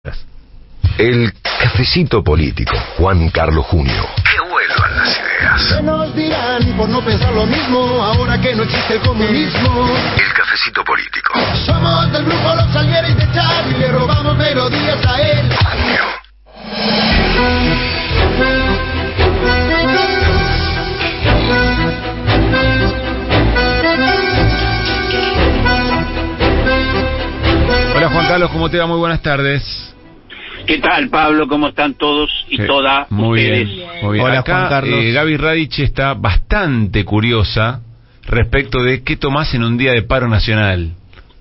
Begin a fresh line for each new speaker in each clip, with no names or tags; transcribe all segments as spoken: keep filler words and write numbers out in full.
El cafecito político, Juan Carlos Junio. Que vuelvan las ideas.
¿Qué nos dirán por no pensar lo mismo ahora que no existe el comunismo?
El cafecito político.
Somos del grupo Los Salieres de Chad y le robamos melodías a él.
Junio.
Hola Juan Carlos, ¿cómo te va? Muy buenas tardes.
¿Qué tal, Pablo? ¿Cómo están todos y
Sí,
todas
muy
ustedes?
Bien, muy bien.
Hola,
Acá,
Juan Carlos.
Eh, Gaby Radich está bastante curiosa respecto de qué tomás en un día de paro nacional.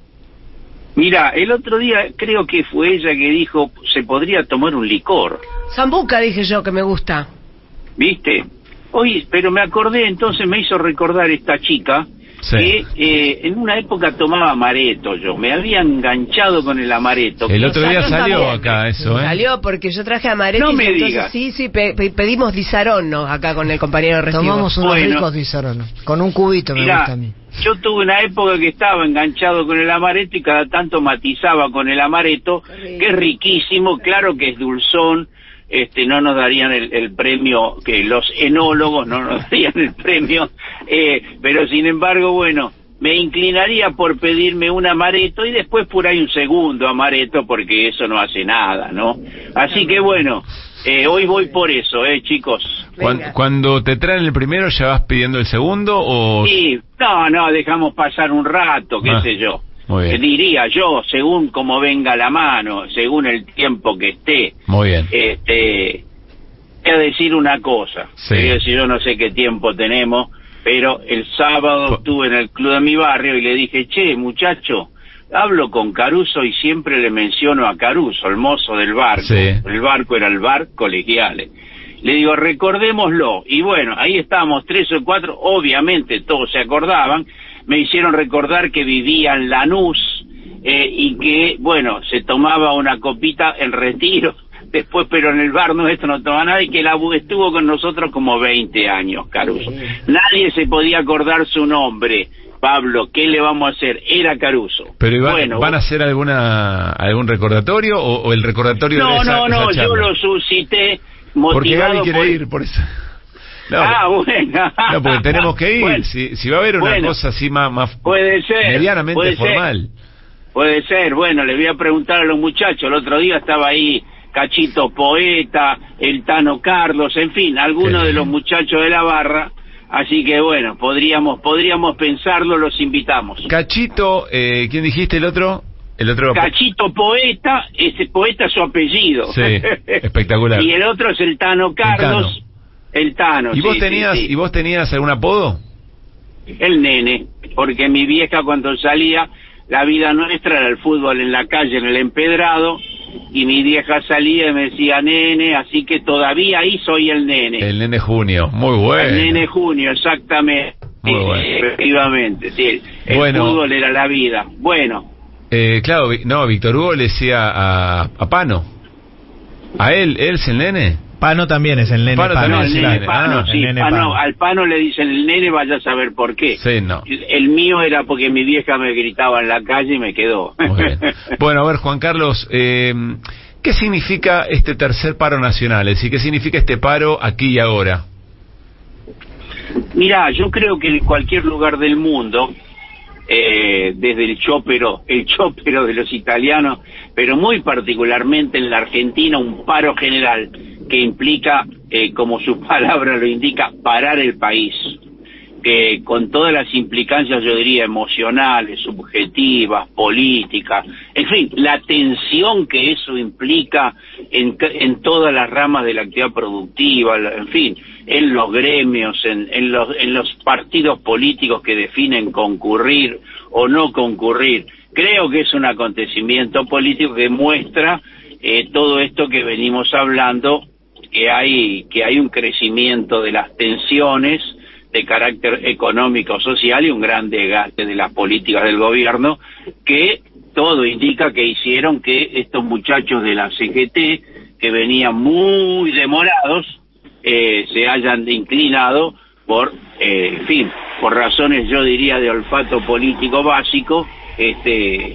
Mira, el otro día creo que fue ella que dijo se podría tomar un licor,
Sambuca, dije yo, que me gusta.
¿viste? Oye, pero me acordé, entonces me hizo recordar esta chica
Sí.
que eh, en una época tomaba amaretto yo, me había enganchado con el amaretto.
El otro día
Nosotros
salió
también.
acá eso, ¿eh?
Salió porque yo traje amaretto
No
y
me
entonces
digas.
sí, sí, pe- pe- pedimos Lizarón, ¿no? Acá con el compañero recibo.
Tomamos unos
Bueno.
ricos Lizarón, con un cubito me
Mirá,
gusta a mí.
yo tuve una época que estaba enganchado con el amaretto y cada tanto matizaba con el amaretto,
rico.
que es riquísimo, claro que es dulzón, este, no nos darían el, el premio, que los enólogos no nos darían el premio, eh, pero sin embargo, bueno, me inclinaría por pedirme un amaretto y después por ahí un segundo amaretto, porque eso no hace nada, ¿no? Así que bueno, eh, hoy voy por eso, eh, chicos.
Cuan-
Venga.
Cuando te traen el primero, ¿ya vas pidiendo el segundo o...?
Sí, no, no, dejamos pasar un rato, qué
Ah,
sé yo.
muy bien.
Eh, Diría yo, según como venga la mano, según el tiempo que esté.
Muy bien.
Este, voy a decir una cosa.
Sí.
Voy a decir, yo no sé qué tiempo tenemos, pero el sábado
Po-
estuve en el club de mi barrio y le dije, che, muchacho, hablo con Caruso y siempre le menciono a Caruso, el mozo del barco.
Sí.
El barco era el bar Colegiales. Le digo, recordémoslo. Y bueno, ahí estábamos tres o cuatro, obviamente todos se acordaban, me hicieron recordar que vivía en Lanús, eh, y que, bueno, se tomaba una copita en Retiro, después, pero en el bar nuestro no tomaba nada, y que la estuvo con nosotros como veinte años, Caruso. Nadie se podía acordar su nombre. Pablo, ¿qué le vamos a hacer? Era Caruso.
¿Pero iba-
bueno,
van a hacer alguna algún recordatorio o, o el recordatorio
no,
de esa,
no, no,
esa
yo
charla?
lo suscité
Porque Gaby
motivado
quiere
por...
ir, por eso. No,
Ah, bueno.
no, porque tenemos que ir.
Bueno,
si, si va a haber una
bueno,
cosa así más, más
puede ser,
medianamente
puede ser.
formal.
Puede ser, bueno, le voy a preguntar a los muchachos. El otro día estaba ahí Cachito Poeta, el Tano Carlos, en fin, algunos
Qué
de los
bien.
muchachos de la barra. Así que bueno, podríamos podríamos pensarlo, los invitamos.
Cachito, eh, ¿quién dijiste el otro? El otro.
Cachito Poeta, ese Poeta es su apellido.
Sí, espectacular.
Y el otro es el Tano Carlos, el Tano.
¿Y vos
sí,
tenías
sí, sí.
y vos tenías algún apodo?
El nene, porque mi vieja cuando salía, la vida nuestra era el fútbol en la calle, en el empedrado, y mi vieja salía y me decía nene, así que todavía ahí soy el nene.
El nene Junio, muy bueno.
El nene Junio, exactamente.
Muy
Sí,
bueno.
Efectivamente, sí. El
Bueno.
fútbol era la vida. Bueno,
Eh, claro, Vi- no, Víctor Hugo le decía a, a Pano. ¿A él? ¿Él es el nene?
Pano también es el nene
Pano
no,
también
el
es
nene
nene.
Pano,
Ah,
sí,
el nene
Pano,
Pano.
al Pano le dicen el nene, vaya a saber por qué.
Sí, no.
El, el mío era porque mi vieja me gritaba en la calle y me quedó.
Muy bien. Bueno, a ver, Juan Carlos, eh, ¿qué significa este tercer paro nacional? Es decir, ¿qué significa este paro aquí y ahora?
Mirá, yo creo que en cualquier lugar del mundo, eh, desde el chópero, el chópero de los italianos, pero muy particularmente en la Argentina, un paro general que implica, eh, como su palabra lo indica, parar el país, que con todas las implicancias, yo diría, emocionales, subjetivas, políticas, en fin, la tensión que eso implica en, en todas las ramas de la actividad productiva, en fin, en los gremios, en, en, los, en los partidos políticos que definen concurrir o no concurrir. Creo que es un acontecimiento político que muestra eh, todo esto que venimos hablando, que hay, que hay un crecimiento de las tensiones de carácter económico, social y un gran desgaste de las políticas del gobierno, que todo indica que hicieron que estos muchachos de la C G T, que venían muy demorados, eh, se hayan inclinado por, eh, en fin, por razones, yo diría, de olfato político básico, este,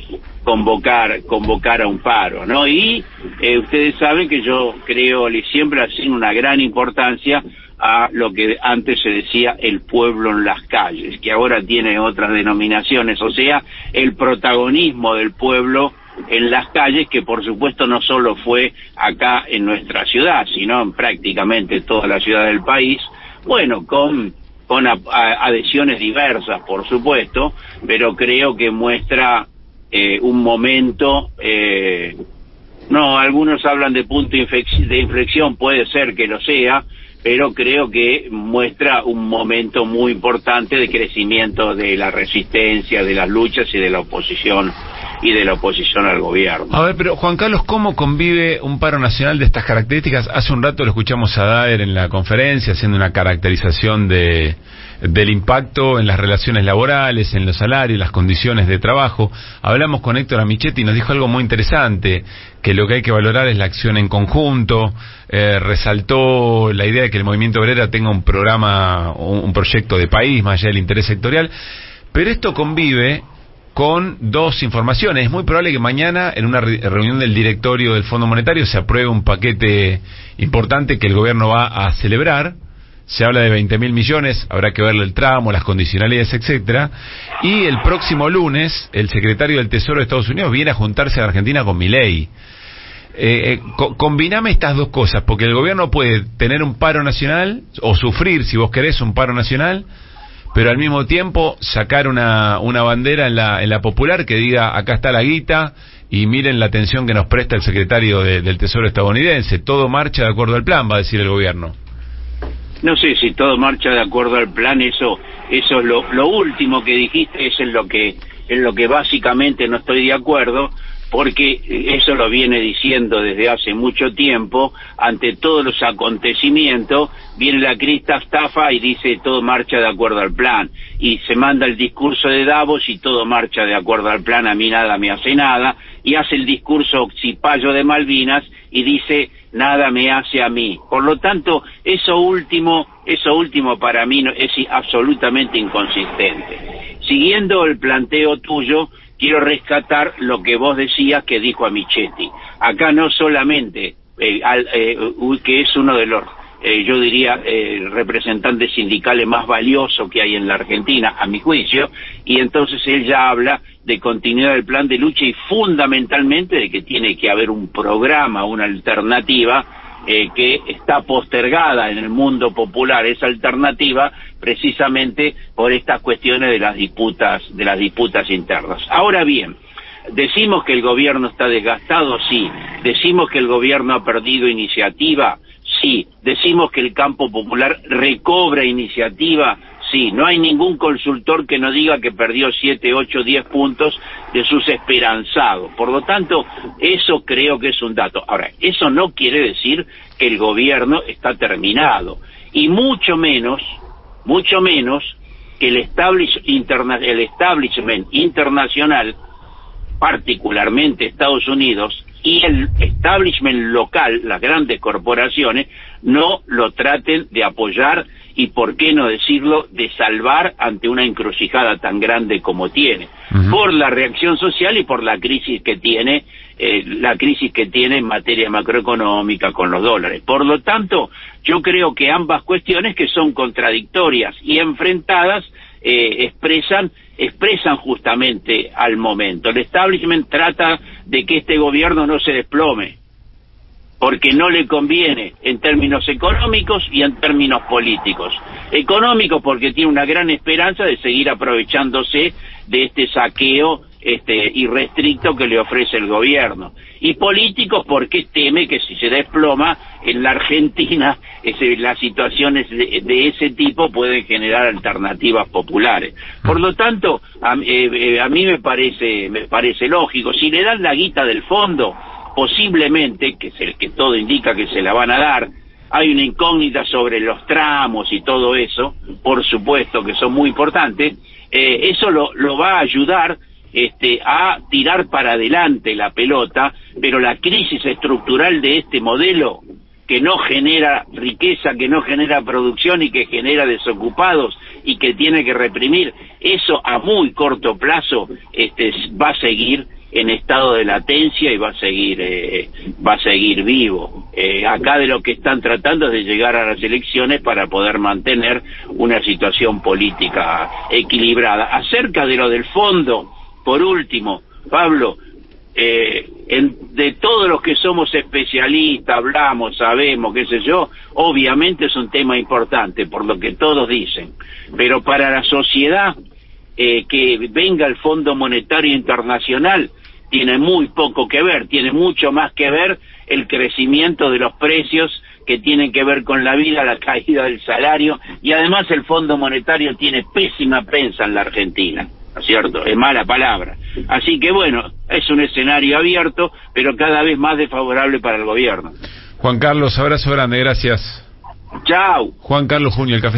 convocar convocar a un paro, ¿no? Y eh, ustedes saben que yo creo, siempre ha sido una gran importancia a lo que antes se decía el pueblo en las calles, que ahora tiene otras denominaciones, o sea, el protagonismo del pueblo en las calles, que por supuesto no solo fue acá en nuestra ciudad, sino en prácticamente toda la ciudad del país, bueno, con con a, a, adhesiones diversas, por supuesto, pero creo que muestra eh, un momento, eh, no, algunos hablan de punto de inflexión, puede ser que lo sea, pero creo que muestra un momento muy importante de crecimiento de la resistencia, de las luchas y de la oposición y de la oposición al gobierno.
A ver, pero Juan Carlos, ¿cómo convive un paro nacional de estas características? Hace un rato lo escuchamos a Daer en la conferencia haciendo una caracterización de del impacto en las relaciones laborales, en los salarios, las condiciones de trabajo. Hablamos con Héctor Amichetti y nos dijo algo muy interesante, que lo que hay que valorar es la acción en conjunto. Eh, resaltó la idea de que el movimiento obrero tenga un programa, un, un proyecto de país, más allá del interés sectorial, pero esto convive con dos informaciones. Es muy probable que mañana, en una re reunión del directorio del Fondo Monetario, se apruebe un paquete importante que el gobierno va a celebrar. Se habla de veinte mil millones, habrá que verle el tramo, las condicionalidades, etcétera. Y el próximo lunes, el secretario del Tesoro de Estados Unidos viene a juntarse a Argentina con Milei. Eh, co combiname estas dos cosas, porque el gobierno puede tener un paro nacional, o sufrir, si vos querés, un paro nacional, pero al mismo tiempo sacar una, una bandera en la, en la popular que diga, acá está la guita, y miren la atención que nos presta el secretario de, del Tesoro estadounidense. Todo marcha de acuerdo al plan, va a decir el gobierno.
No sé si todo marcha de acuerdo al plan, eso eso es lo, lo último que dijiste, es en lo que en lo que básicamente no estoy de acuerdo, porque eso lo viene diciendo desde hace mucho tiempo. Ante todos los acontecimientos viene la crista estafa y dice todo marcha de acuerdo al plan, y se manda el discurso de Davos y todo marcha de acuerdo al plan, a mí nada me hace nada, y hace el discurso cipayo de Malvinas y dice nada me hace a mí. Por lo tanto, eso último, eso último para mí es absolutamente inconsistente. Siguiendo el planteo tuyo, quiero rescatar lo que vos decías que dijo Amichetti. Acá no solamente, eh, al, eh, que es uno de los, eh, yo diría, eh, representantes sindicales más valiosos que hay en la Argentina, a mi juicio, y entonces él ya habla de continuidad del plan de lucha y fundamentalmente de que tiene que haber un programa, una alternativa, Eh, que está postergada en el mundo popular, esa alternativa, precisamente por estas cuestiones de las disputas, de las disputas internas. Ahora bien, decimos que el gobierno está desgastado, sí. Decimos que el gobierno ha perdido iniciativa, sí. Decimos que el campo popular recobra iniciativa, sí. No hay ningún consultor que no diga que perdió siete, ocho, diez puntos de sus esperanzados. Por lo tanto, eso creo que es un dato. Ahora, eso no quiere decir que el gobierno está terminado. Y mucho menos, mucho menos que el, establish interna el establishment internacional, particularmente Estados Unidos, y el establishment local, las grandes corporaciones, no lo traten de apoyar y, por qué no decirlo, de salvar ante una encrucijada tan grande como tiene, uh-huh. por la reacción social y por la crisis que tiene, eh, la crisis que tiene en materia macroeconómica con los dólares. Por lo tanto, yo creo que ambas cuestiones, que son contradictorias y enfrentadas, eh, expresan expresan justamente al momento. El establishment trata de que este gobierno no se desplome, porque no le conviene en términos económicos y en términos políticos. Económicos porque tiene una gran esperanza de seguir aprovechándose de este saqueo este irrestricto que le ofrece el gobierno. Y políticos porque teme que si se desploma en la Argentina, ese, las situaciones de, de ese tipo pueden generar alternativas populares. Por lo tanto, a, eh, a mí me parece, me parece lógico. Si le dan la guita del fondo, posiblemente, que es el que todo indica que se la van a dar, hay una incógnita sobre los tramos y todo eso, por supuesto que son muy importantes, eh, eso lo, lo va a ayudar este, a tirar para adelante la pelota, pero la crisis estructural de este modelo, que no genera riqueza, que no genera producción y que genera desocupados y que tiene que reprimir, eso a muy corto plazo este, va a seguir en estado de latencia y va a seguir eh, va a seguir vivo. Eh, acá de lo que están tratando es de llegar a las elecciones para poder mantener una situación política equilibrada. Acerca de lo del fondo, por último, Pablo, eh, en, de todos los que somos especialistas, hablamos, sabemos, qué sé yo, obviamente es un tema importante, por lo que todos dicen, pero para la sociedad, eh, que venga el Fondo Monetario Internacional tiene muy poco que ver, tiene mucho más que ver el crecimiento de los precios que tienen que ver con la vida, la caída del salario, y además el Fondo Monetario tiene pésima prensa en la Argentina, ¿no es cierto? Es mala palabra. Así que bueno, es un escenario abierto, pero cada vez más desfavorable para el gobierno.
Juan Carlos, abrazo grande, gracias.
Chao.
Juan Carlos Junio, el café.